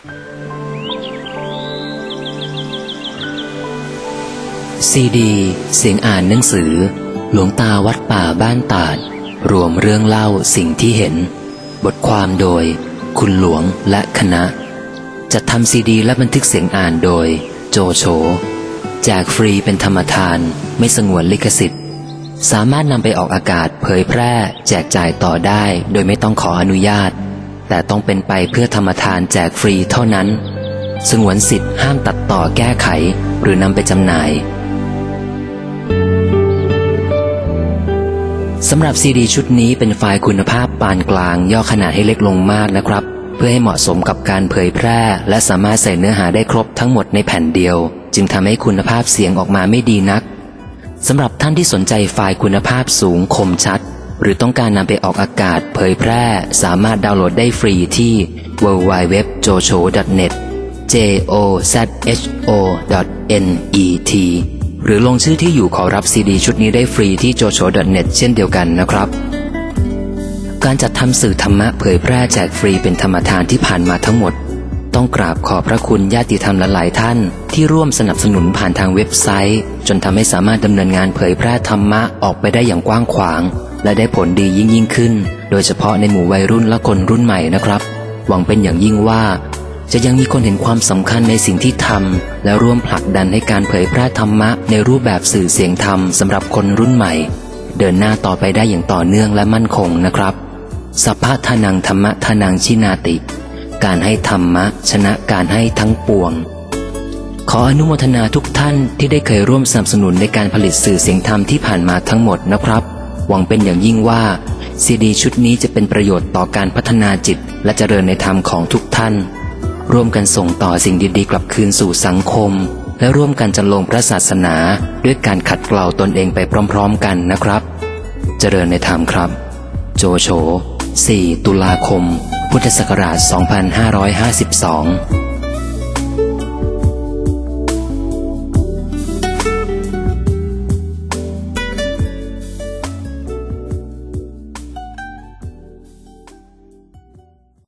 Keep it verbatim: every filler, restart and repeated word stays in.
ซีดีเสียงอ่านหนังสือหลวงตาวัดป่าบ้านตาดรวมเรื่องเล่าสิ่งที่เห็นบทความโดยคุณหลวงและคณะจัดทำซีดีและบันทึกเสียงอ่านโดยโจโฉแจกฟรีเป็นธรรมทานไม่สงวนลิขสิทธิ์สามารถนำไปออกอากาศเผยแพร่แจกจ่ายต่อได้โดยไม่ต้องขออนุญาตแต่ต้องเป็นไปเพื่อธรรมทานแจกฟรีเท่านั้นสงวนสิทธิ์ห้ามตัดต่อแก้ไขหรือนำไปจำหน่ายสำหรับซีดีชุดนี้เป็นไฟล์คุณภาพปานกลางย่อขนาดให้เล็กลงมากนะครับเพื่อให้เหมาะสมกับการเผยแพร่และสามารถใส่เนื้อหาได้ครบทั้งหมดในแผ่นเดียวจึงทำให้คุณภาพเสียงออกมาไม่ดีนักสำหรับท่านที่สนใจไฟล์คุณภาพสูงคมชัดหรือต้องการนำไปออกอากาศเผยแพร่สามารถดาวน์โหลดได้ฟรีที่ ดับเบิลยู ดับเบิลยู ดับเบิลยู ดอท โจโฉ ดอท เน็ต เจ โอ แซด เอช โอ ดอท เอ็น อี ที หรือลงชื่อที่อยู่ขอรับซีดีชุดนี้ได้ฟรีที่ โจโฉ ดอท เน็ต เช่นเดียวกันนะครับการจัดทำสื่อธรรมะเผยแพร่แจกฟรีเป็นธรรมทานที่ผ่านมาทั้งหมดต้องกราบขอบพระคุณญาติธรรมหลายๆท่านที่ร่วมสนับสนุนผ่านทางเว็บไซต์จนทำให้สามารถดำเนินงานเผยแพร่ธรรมะออกไปได้อย่างกว้างขวางและได้ผลดียิ่งยิ่งขึ้นโดยเฉพาะในหมู่วัยรุ่นและคนรุ่นใหม่นะครับหวังเป็นอย่างยิ่งว่าจะยังมีคนเห็นความสำคัญในสิ่งที่ทำและร่วมผลักดันให้การเผยแพร่ธรรมะในรูปแบบสื่อเสียงธรรมสำหรับคนรุ่นใหม่เดินหน้าต่อไปได้อย่างต่อเนื่องและมั่นคงนะครับสัพพะทานังธรรมะทานังชินาติการให้ธรรมะชนะการให้ทั้งปวงขออนุโมทนาทุกท่านที่ได้เคยร่วมสนับสนุนในการผลิตสื่อเสียงธรรมที่ผ่านมาทั้งหมดนะครับหวังเป็นอย่างยิ่งว่าซีดีชุดนี้จะเป็นประโยชน์ต่อการพัฒนาจิตและเจริญในธรรมของทุกท่านร่วมกันส่งต่อสิ่งดีๆกลับคืนสู่สังคมและร่วมกันจำลองพระศาสนาด้วยการขัดเกลาตนเองไปพร้อมๆกันนะครับเจริญในธรรมครับโจโฉ สี่ ตุลาคม พุทธศักราช สองพันห้าร้อยห้าสิบสอง